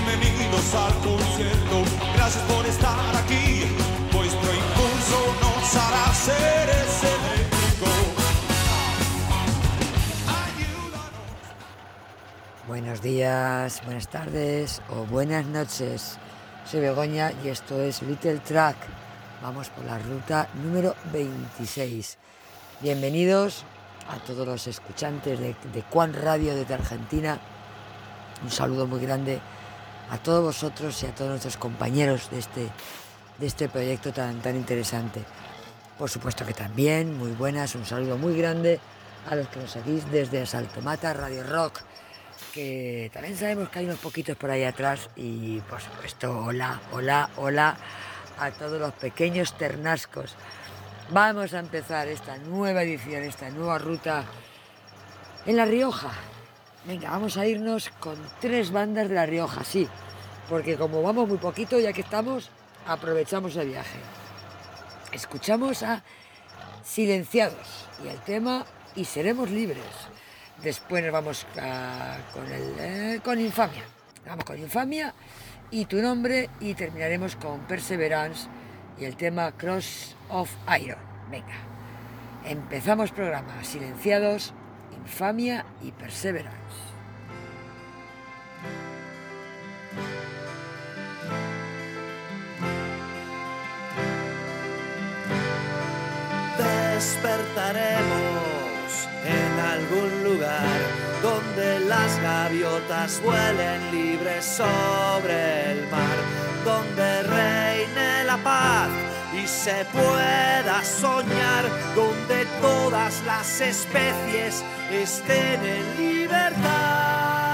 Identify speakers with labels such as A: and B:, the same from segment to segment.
A: Bienvenidos al concierto, gracias por estar aquí. Vuestro impulso nos hará seres eléctricos.
B: Buenos días, buenas tardes o buenas noches. Soy Begoña y esto es Little Track. Vamos por la ruta número 26. Bienvenidos a todos los escuchantes de Quan Radio desde Argentina. Un saludo muy grande a todos vosotros y a todos nuestros compañeros de este proyecto tan interesante. Por supuesto que también, muy buenas, un saludo muy grande a los que nos seguís desde Saltomata Radio Rock, que también sabemos que hay unos poquitos por ahí atrás, y por supuesto, hola a todos los pequeños ternascos. Vamos a empezar esta nueva edición, esta nueva ruta en La Rioja. Venga, vamos a irnos con 3 bandas de La Rioja, sí, porque como vamos muy poquito, ya que estamos, aprovechamos el viaje. Escuchamos a Silenciados y el tema Y Seremos Libres. Después nos vamos con Infamia. Vamos con Infamia y Tu Nombre, y terminaremos con Perseverance y el tema Cross of Iron. Venga, empezamos programa. Silenciados, Infamia y Perseverance.
C: Despertaremos en algún lugar donde las gaviotas vuelen libres sobre el mar, donde reine la paz y se pueda soñar, donde todas las especies estén en libertad.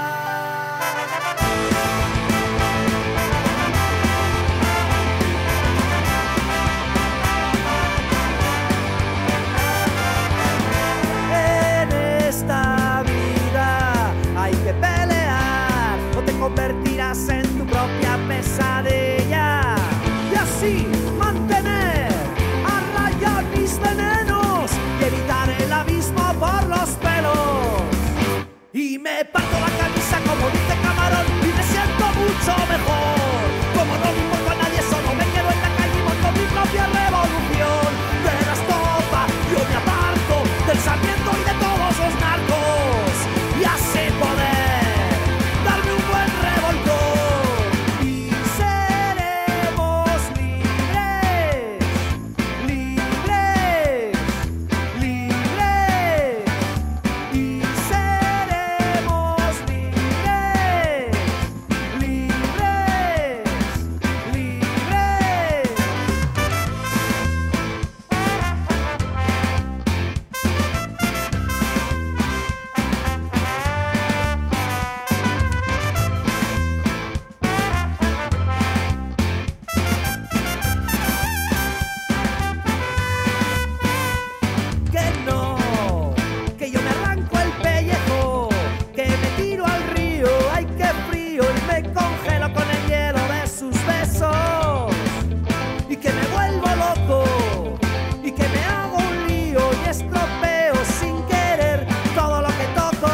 C: Esta vida hay que pelear o te convertirás en tu propia pesadilla, y así mantener a raya mis venenos y evitar el abismo por los pelos. Y me parto la camisa como dice Camarón y me siento mucho mejor. Como no le importa a nadie, solo me quedo en la calle y monto mi propia revolución. De la estopa yo me aparto del sarmiento y de todos los narcos, y así poder darme un buen revolcón. Y seremos libres, libres, libres. Y seremos libres, libres, libres. Que no, que yo me arranco el pellejo, que me tiro al río, ay qué frío, y me congelo con el hielo de sus besos, y que me vuelvo loco, y que me hago un lío y estropeo sin querer todo lo que toco,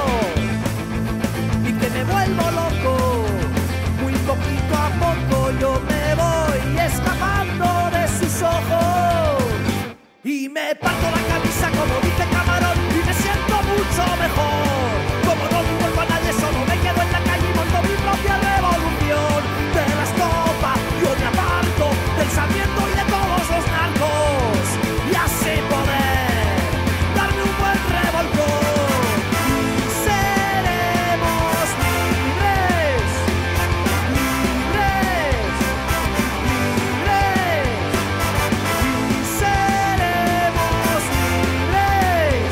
C: y que me vuelvo loco, muy poquito a poco yo me voy escapando de sus ojos. Y me parto la camisa como dice Camarón y me siento mucho mejor. Como no le importa a nadie, solo me quedo en la calle y monto mi propia revolución. De la estopa yo me aparto del sarmiento y de todos los narcos, y así poder darme un buen revolcón. Y seremos libres, libres, libres. Y seremos libres,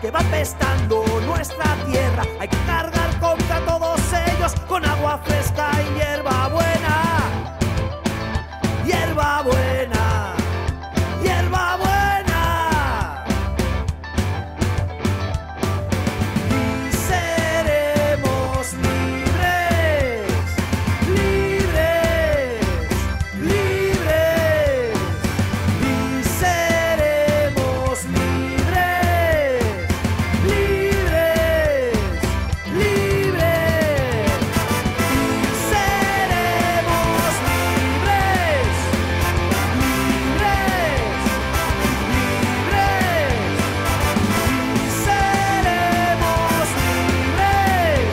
C: que va pestando nuestra tierra. Hay que cargar contra todos ellos con agua fresca y hierba buena. Hierba buena, hierba buena. Y seremos libres, libres, libres. Y seremos libres, libres, libres. Y seremos libres, libres, libres. Y seremos libres,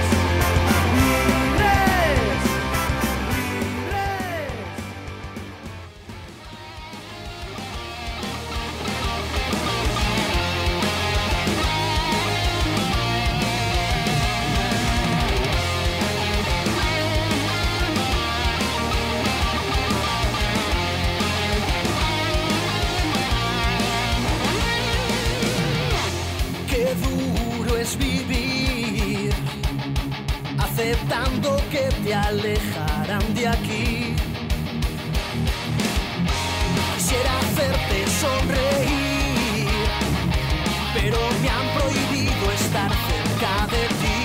C: libres, libres.
D: Qué duro es vivir aceptando que te alejarán de aquí. Quisiera hacerte sonreír, pero me han prohibido estar cerca de ti.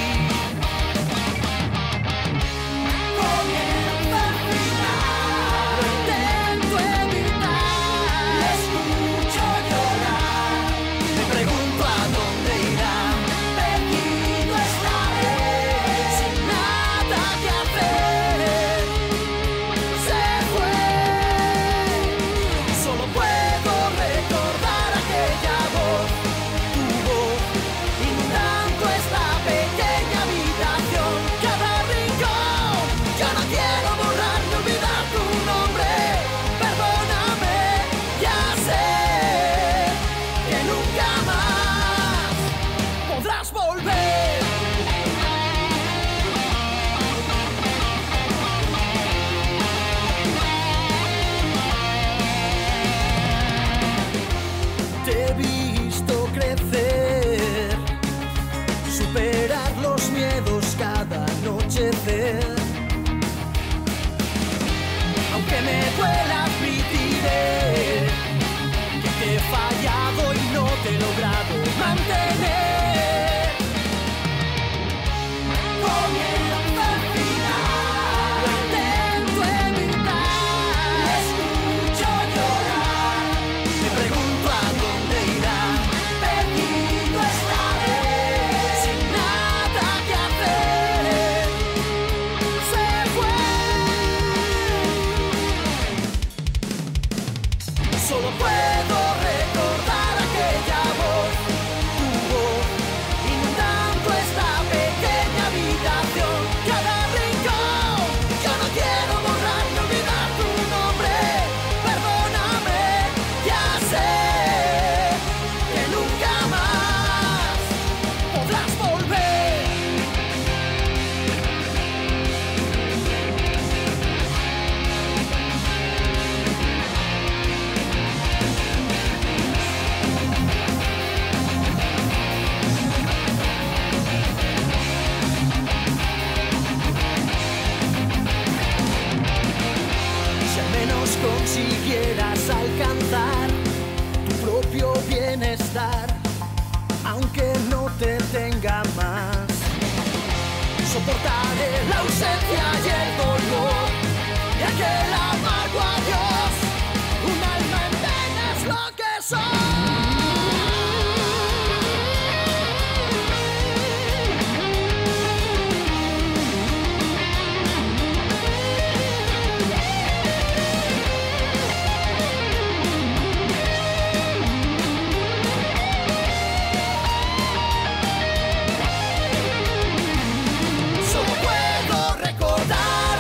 D: Comienza al final, lo intento evitar, le escucho llorar. Me pregunto a dónde irá, perdido estaré, sin nada que hacer. Se fue, solo puedo recordar aquella voz, tu voz, inundando esta pequeña habitación, cada rincón. Ya no quiero borrar ni olvidar tu nombre, perdóname, ya sé que nunca más podrás volver. Te he visto crecer, superar los miedos cada anochecer. Aunque me duela, admitiré que te he fallado y no te he logrado mantener. Comienza al final, lo intento evitar, le escucho llorar. Me pregunto a dónde irá, perdido estaré, sin nada que hacer. Se fue, solo puedo recordar aquella voz, tu voz, inundando esta pequeña habitación, cada rincón. Yo no quiero borrar ni olvidar tu nombre, perdóname, ya sé que nunca más podrás volver. Si al menos consiguieras alcanzar tu propio bienestar, aunque no te tenga más, soportaré la ausencia y el dolor de aquel amargo adiós. Un alma en pena es lo que soy. Solo puedo recordar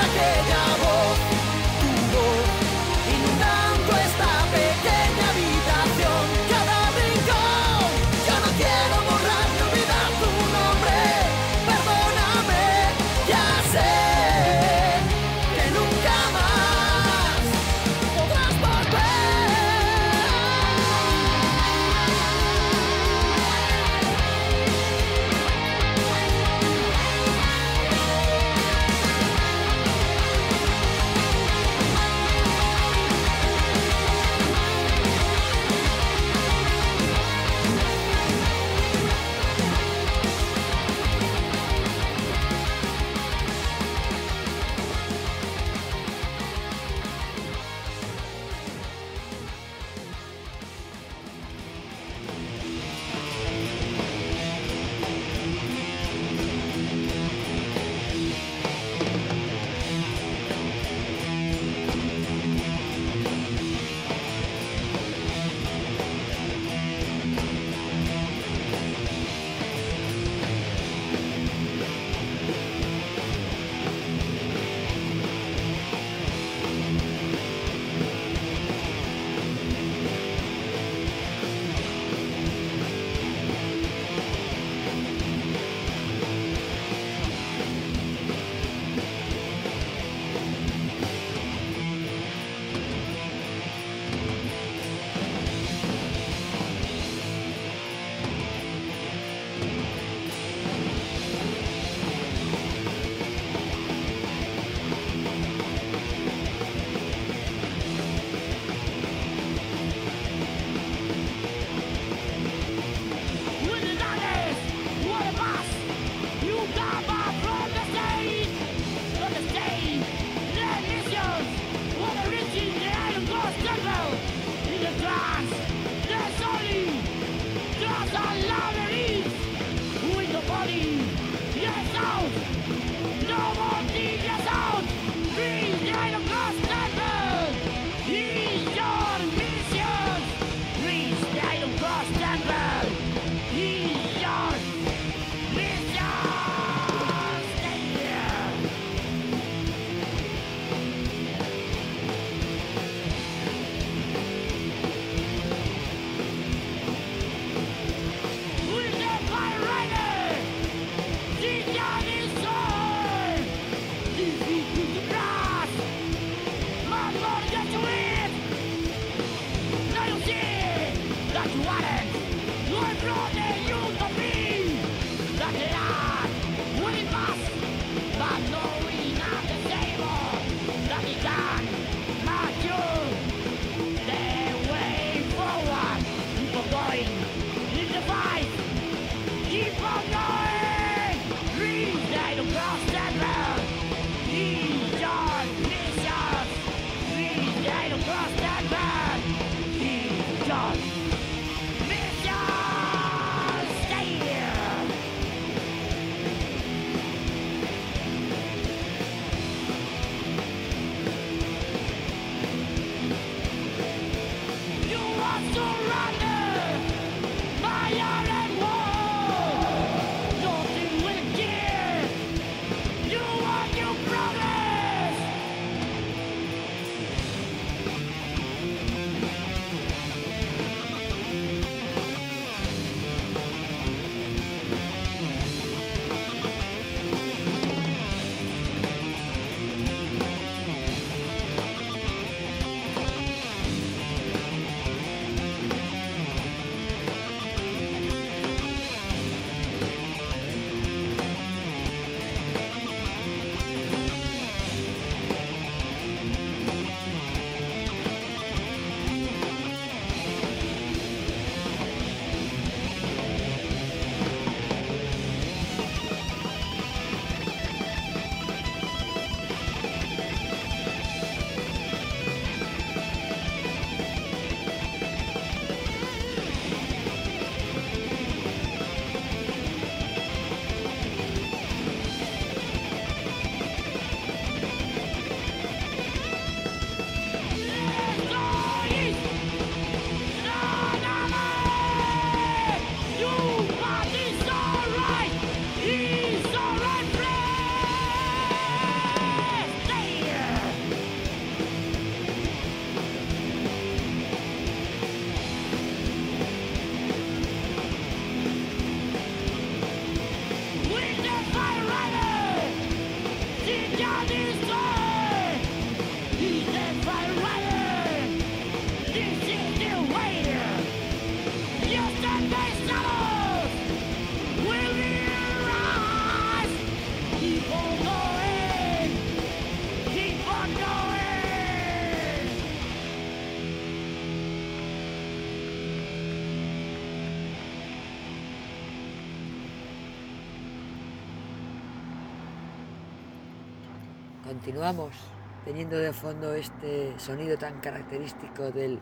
B: Continuamos teniendo de fondo este sonido tan característico del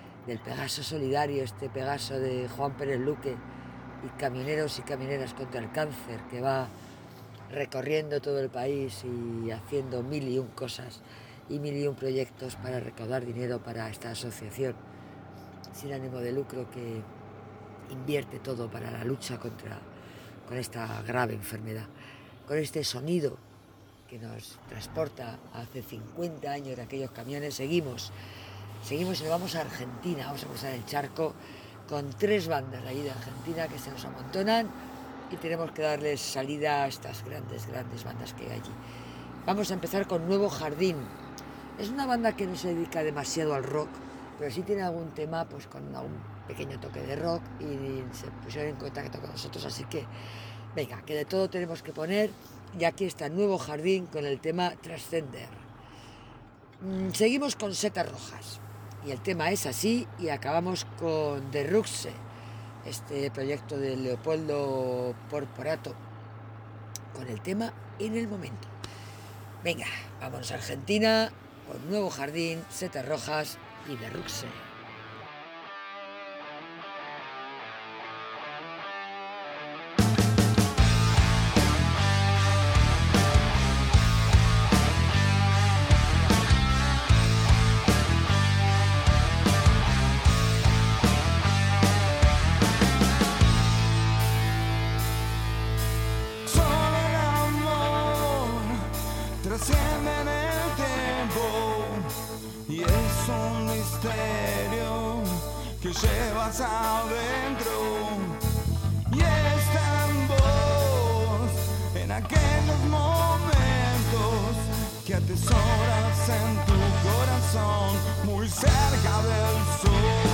B: Pegaso Solidario, este Pegaso de Juan Pérez Luque y camioneros y camioneras contra el cáncer, que va recorriendo todo el país y haciendo 1001 cosas y 1001 proyectos para recaudar dinero para esta asociación sin ánimo de lucro que invierte todo para la lucha con esta grave enfermedad. Con este sonido que nos transporta hace 50 años de aquellos camiones, seguimos y nos vamos a Argentina, vamos a cruzar el charco con 3 bandas de allí de Argentina que se nos amontonan y tenemos que darles salida a estas grandes bandas que hay allí. Vamos a empezar con Nuevo Jardín. Es una banda que no se dedica demasiado al rock, pero sí tiene algún tema pues con algún pequeño toque de rock y se pusieron en contacto con nosotros, así que venga, que de todo tenemos que poner. Y aquí está Nuevo Jardín con el tema Trascender. Seguimos con Setas Rojas y el tema es así, y acabamos con The Ruxe, este proyecto de Leopoldo Porporato, con el tema En el Momento. Venga, vámonos a Argentina con Nuevo Jardín, Setas Rojas y The Ruxe.
A: misterio que llevas adentro y está en vos en aquellos momentos que atesoras en tu corazón muy cerca del sol.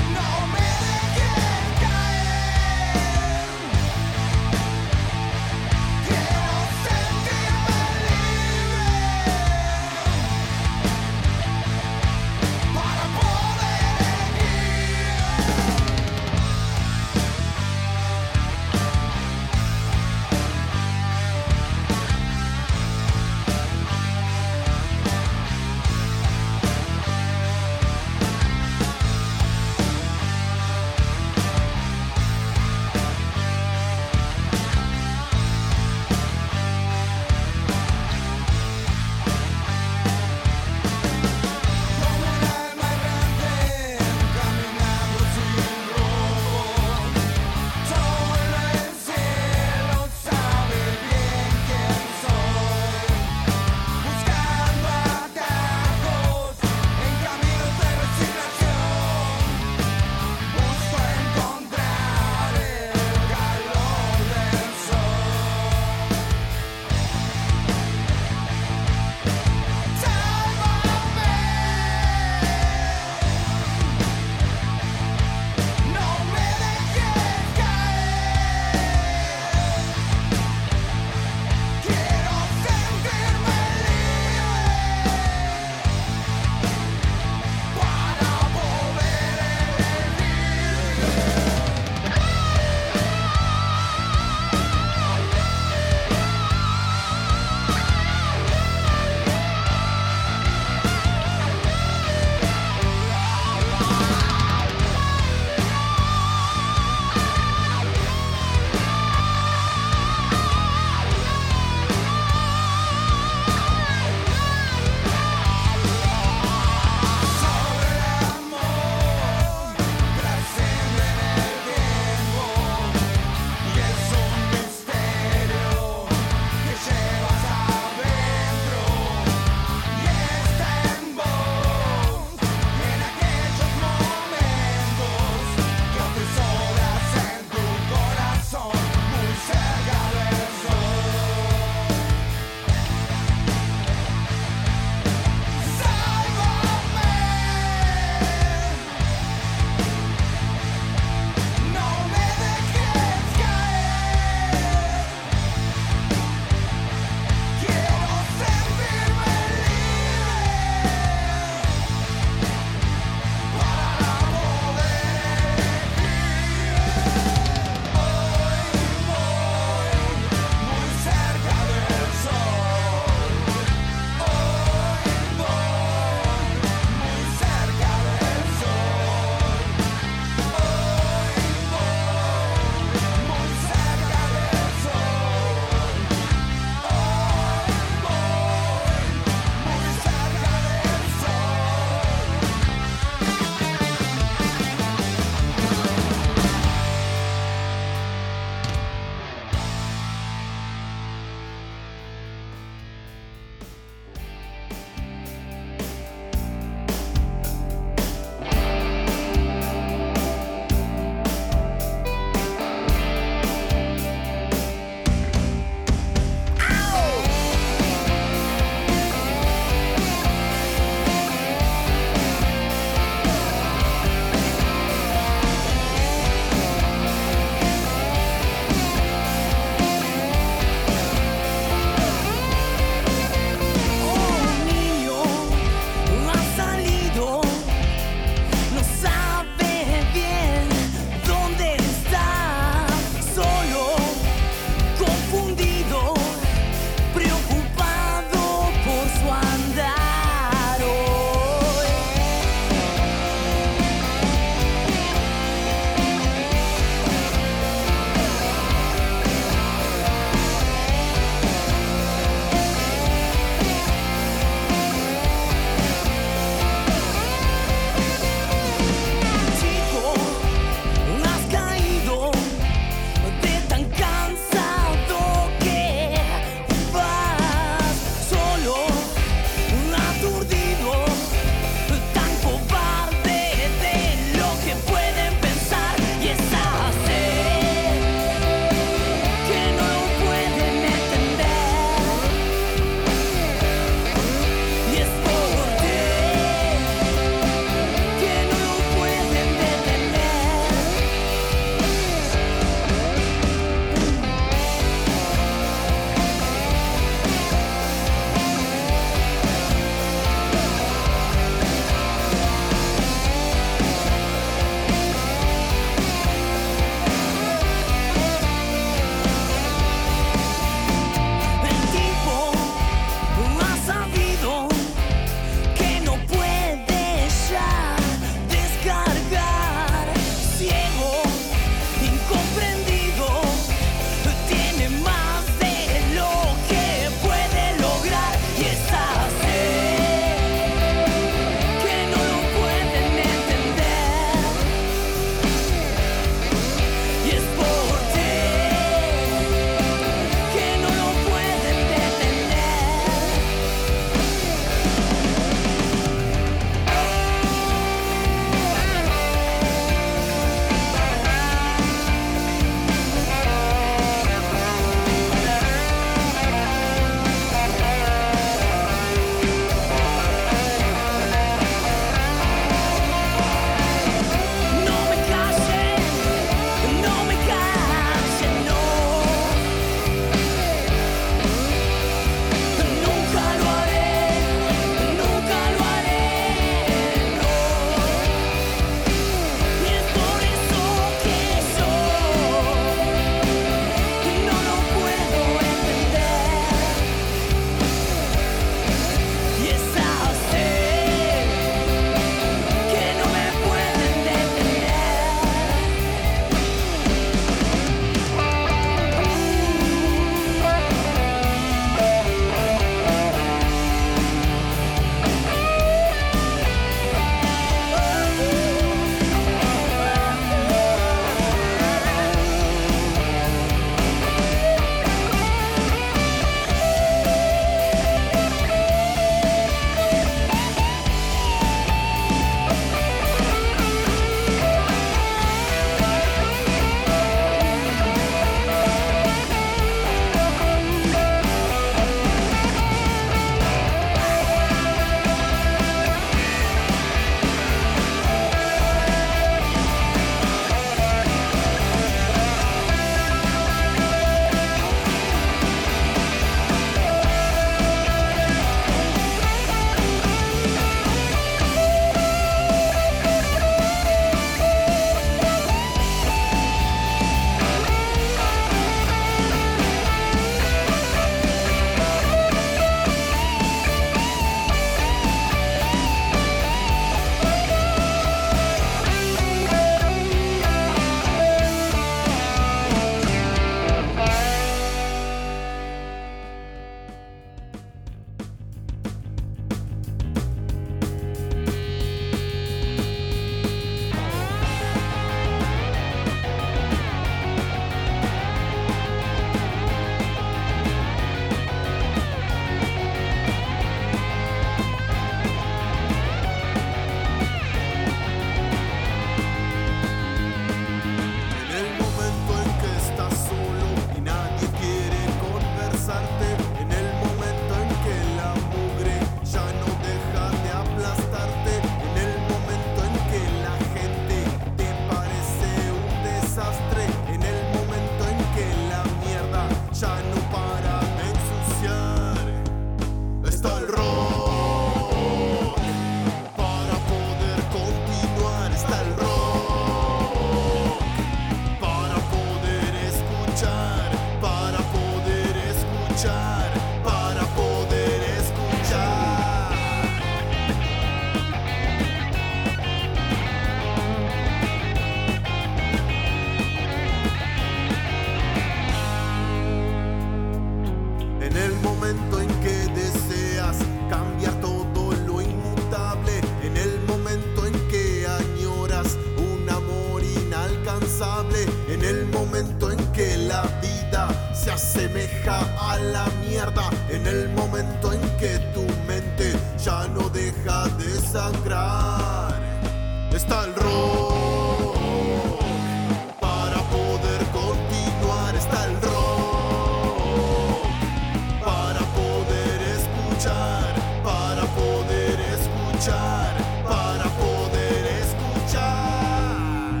E: deja a la mierda en el momento en que tu mente ya no deja de sangrar. Está el rock para poder continuar, está el rock para poder escuchar, para poder escuchar, para poder escuchar.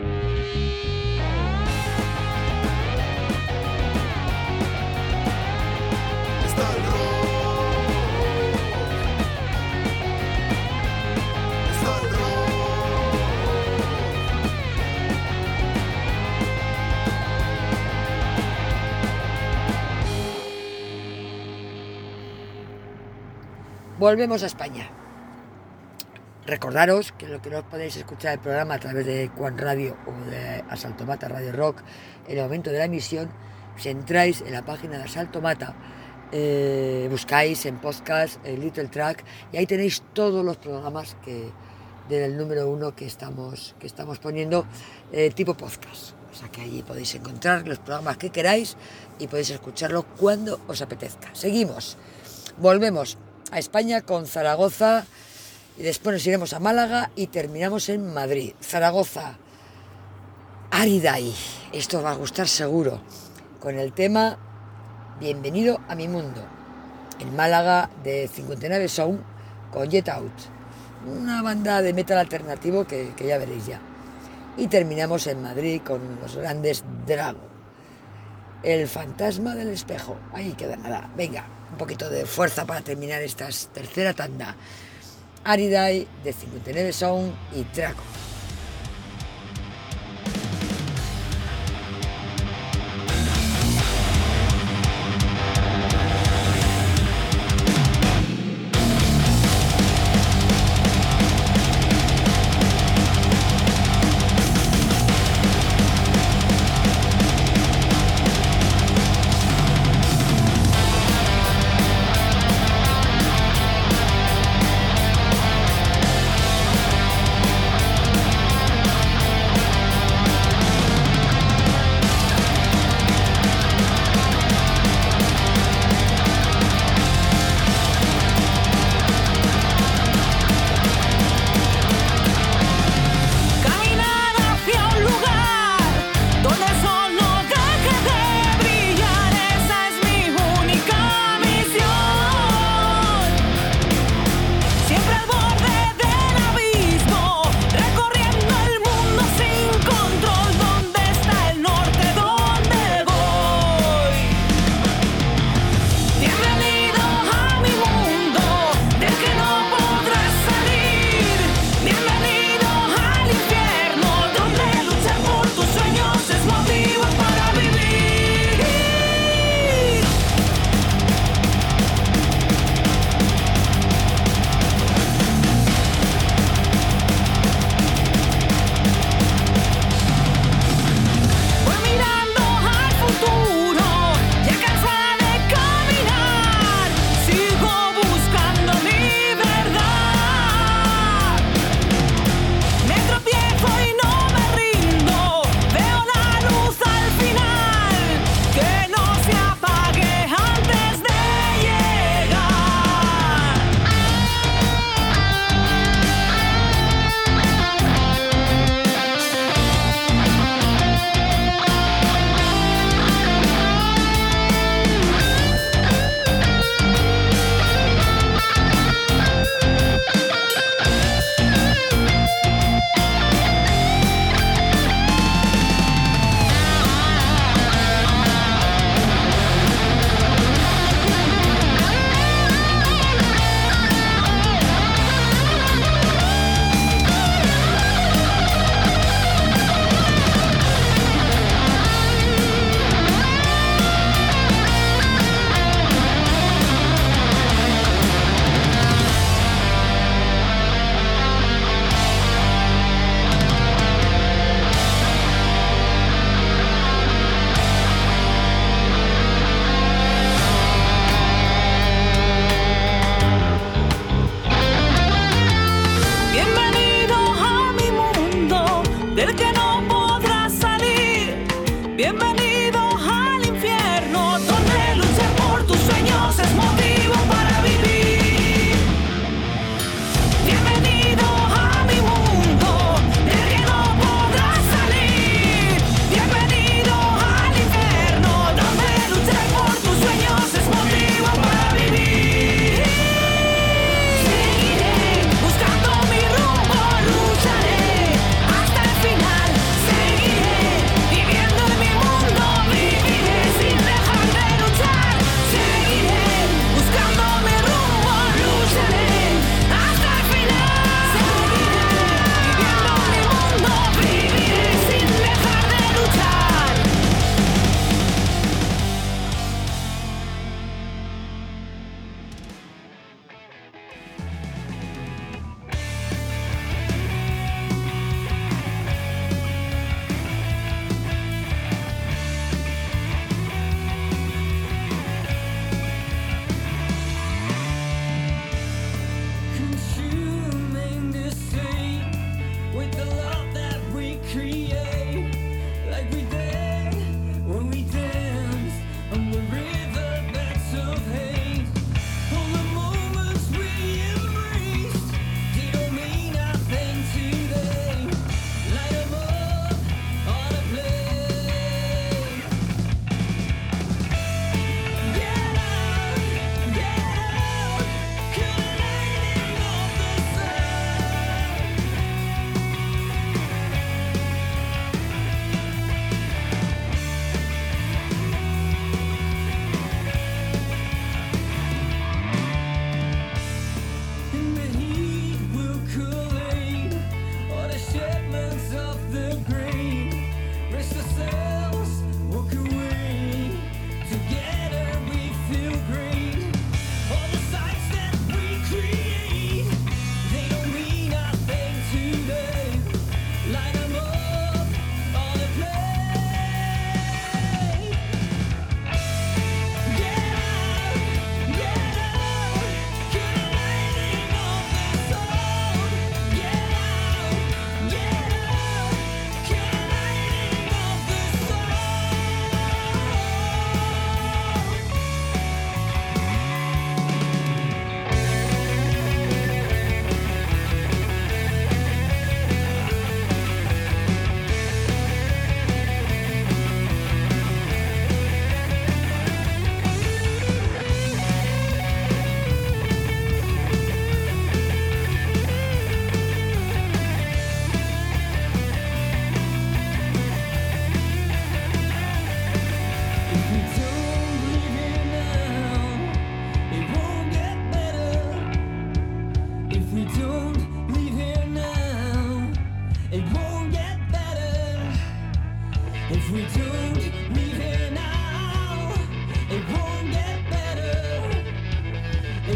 E: Está el rock, está el rock.
B: Volvemos a España. Recordaros que lo que no podéis escuchar el programa a través de Quan Radio o de Asalto Mata Radio Rock en el momento de la emisión, si entráis en la página de Asalto Mata, buscáis en podcast Little Track y ahí tenéis todos los programas del número 1 que estamos poniendo tipo podcast. O sea que allí podéis encontrar los programas que queráis y podéis escucharlo cuando os apetezca. Seguimos, volvemos a España con Zaragoza y después nos iremos a Málaga y terminamos en Madrid. Zaragoza, Aridai, esto os va a gustar seguro, con el tema Bienvenido a mi mundo. En Málaga de 59 Sound con Get Out, una banda de metal alternativo que ya veréis ya. Y terminamos en Madrid con los grandes Drago, El fantasma del espejo. Ahí queda nada, venga, un poquito de fuerza para terminar esta tercera tanda. Aridai de 59 Sound y Drago.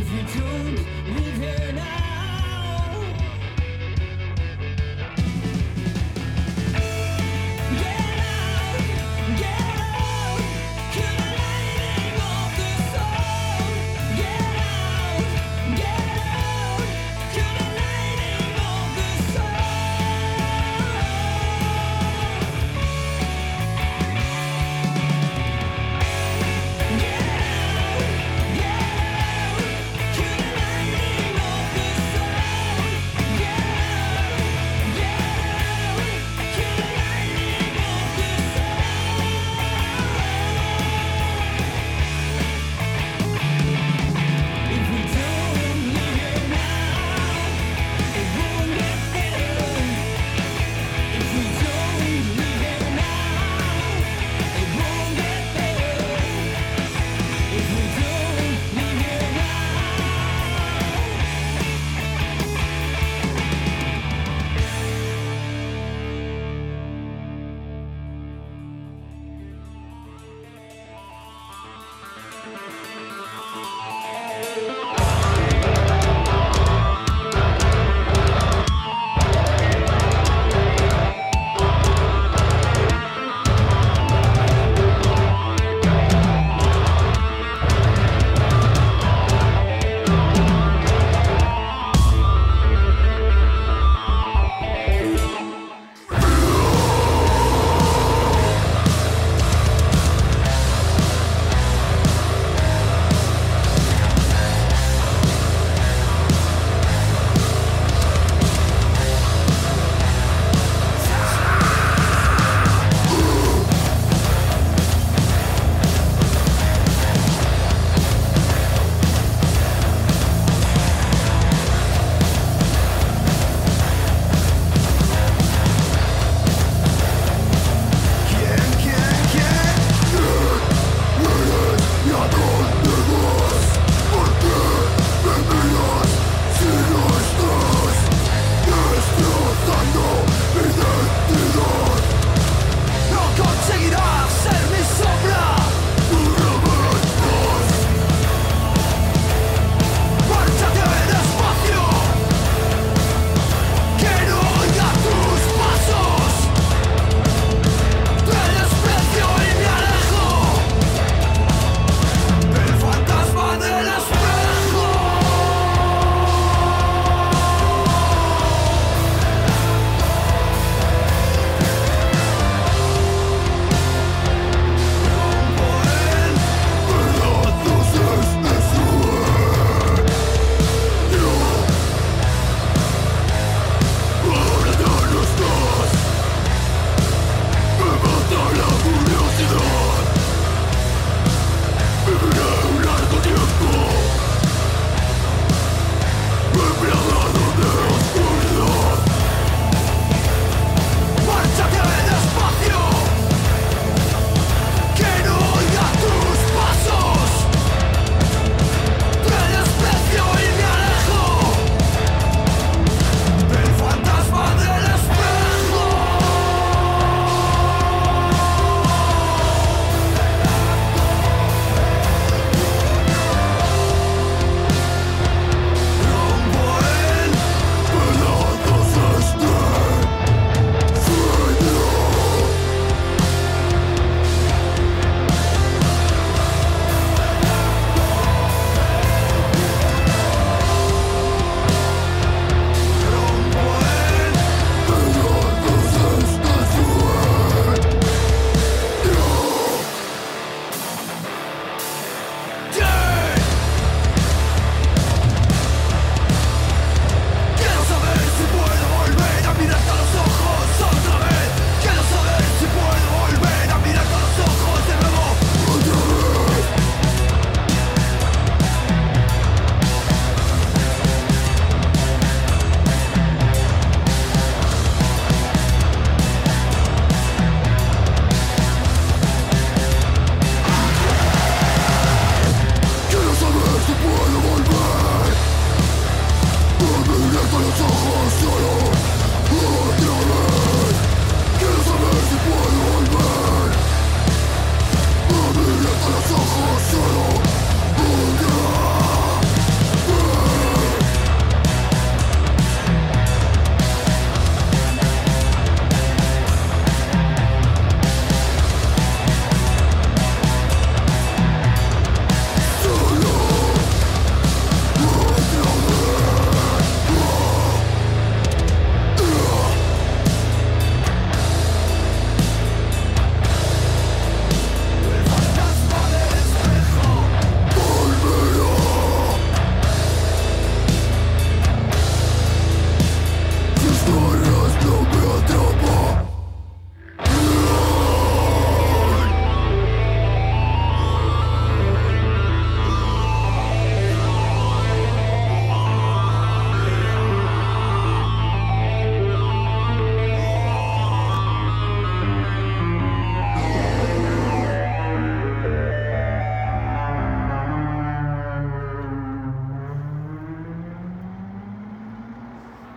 F: Yeah.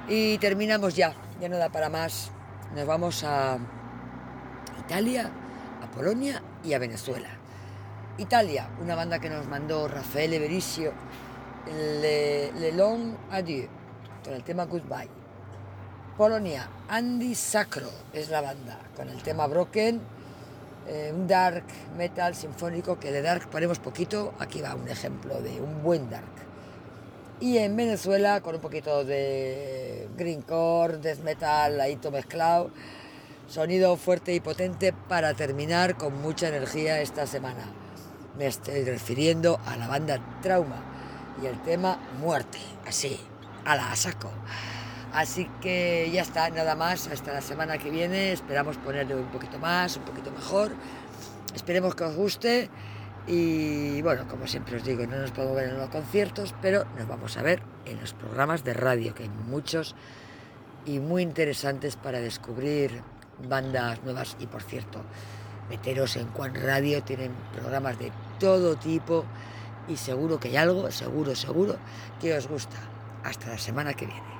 B: Y terminamos ya no da para más. Nos vamos a Italia, a Polonia y a Venezuela. Italia, una banda que nos mandó Raffaele Berisio, Le Long Adieu, con el tema Goodbye. Polonia, Andy Sacro es la banda, con el tema Broken, un dark metal sinfónico, que de dark ponemos poquito, aquí va un ejemplo de un buen dark. Y en Venezuela, con un poquito de greencore, death metal, ahí todo mezclado, sonido fuerte y potente para terminar con mucha energía esta semana. Me estoy refiriendo a la banda Trauma y el tema Muerte, así, a saco. Así que ya está, nada más, hasta la semana que viene. Esperamos ponerle un poquito más, un poquito mejor. Esperemos que os guste. Y bueno, como siempre os digo, no nos podemos ver en los conciertos, pero nos vamos a ver en los programas de radio, que hay muchos y muy interesantes para descubrir bandas nuevas. Y por cierto, meteros en Quan Radio, tienen programas de todo tipo y seguro que hay algo, seguro que os gusta. Hasta la semana que viene.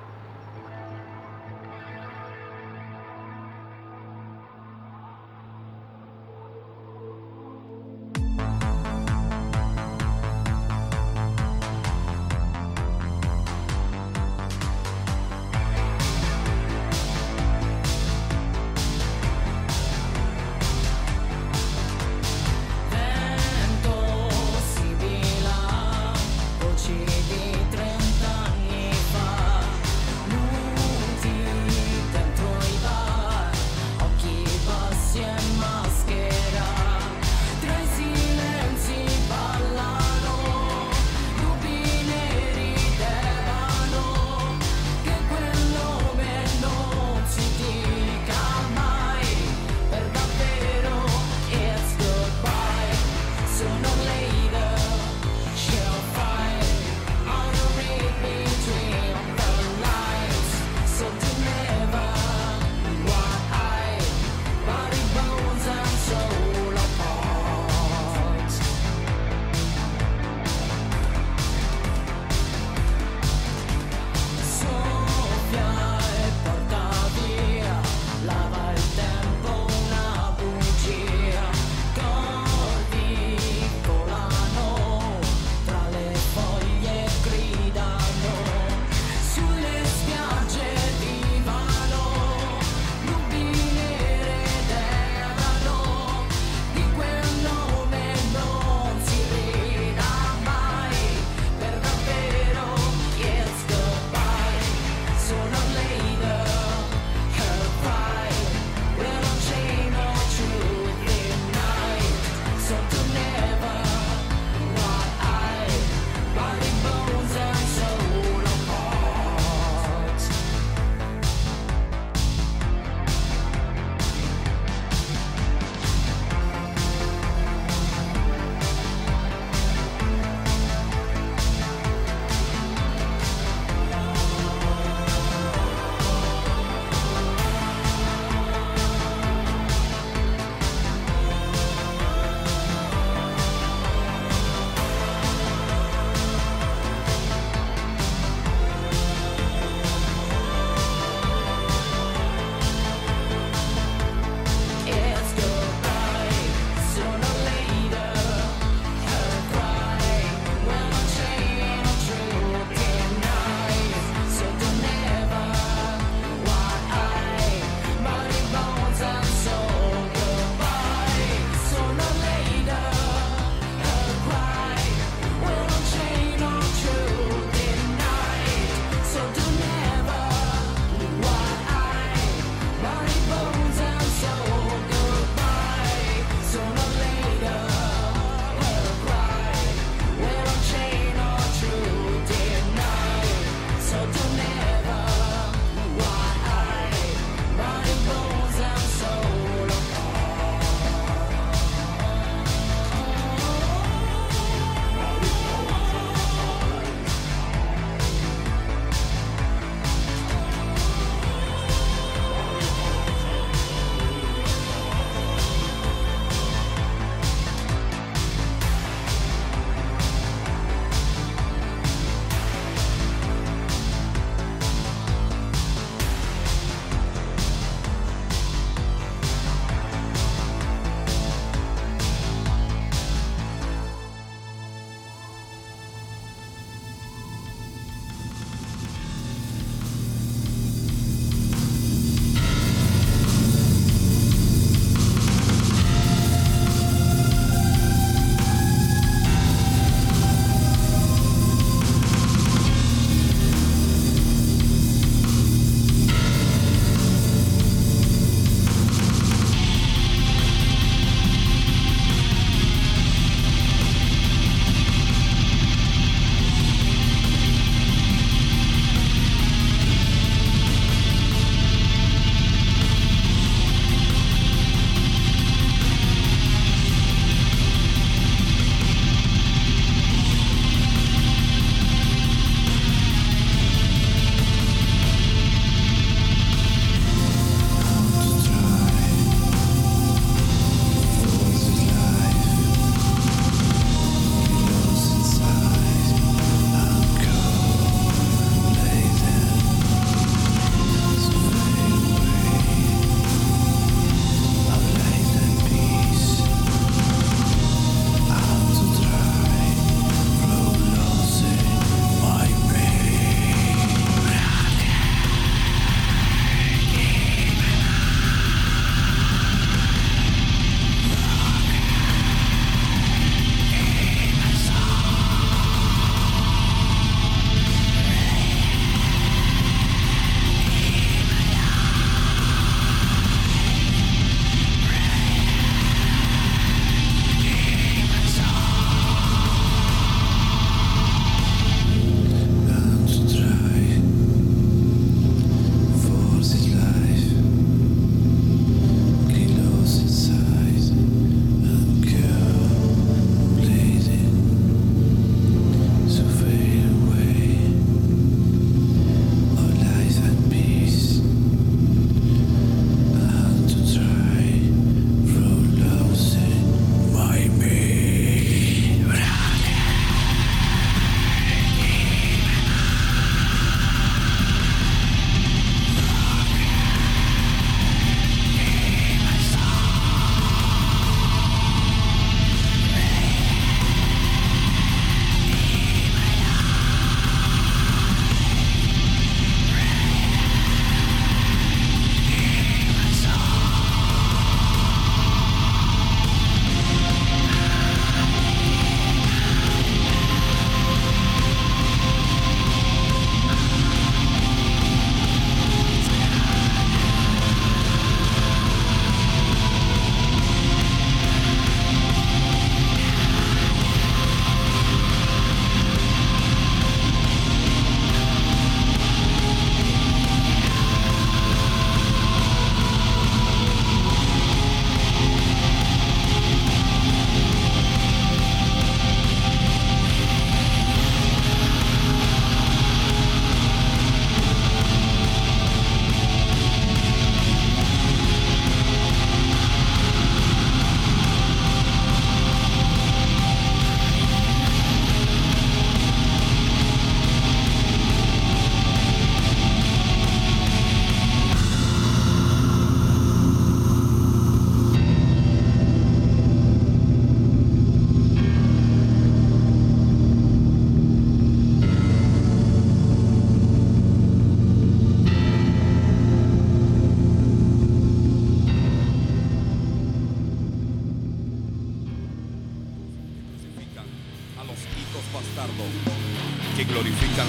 D: Di 30 anni fa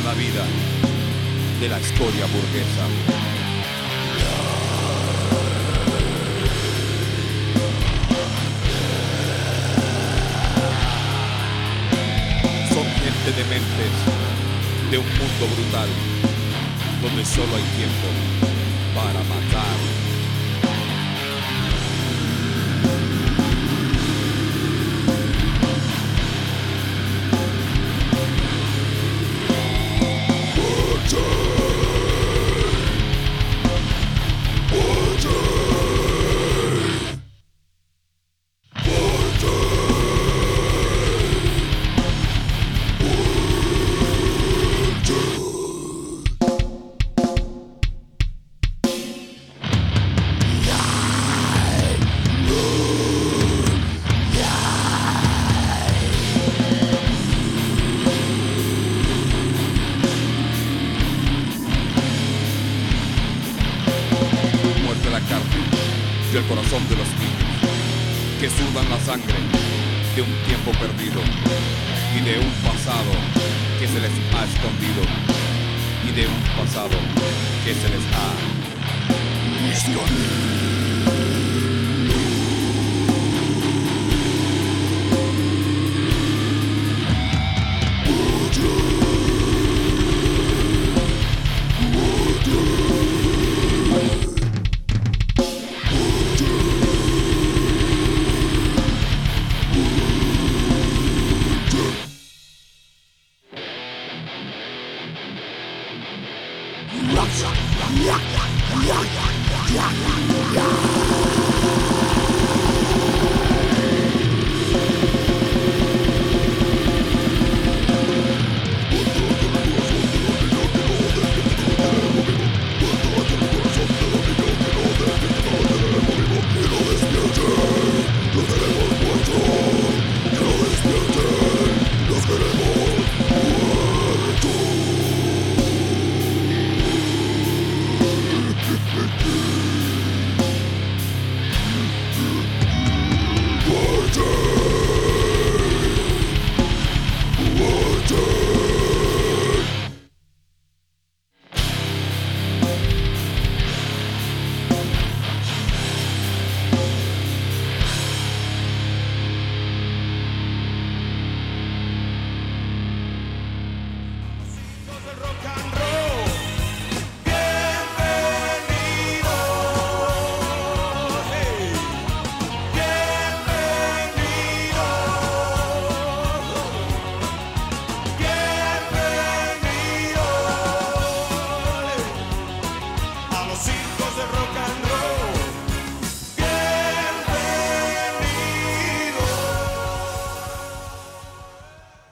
A: la vida de la escoria burguesa. Son gente de mentes de un mundo brutal, donde solo hay tiempo para matar. El corazón de los niños que sudan la sangre de un tiempo perdido y de un pasado que se les ha escondido y de un pasado que se les ha escondido.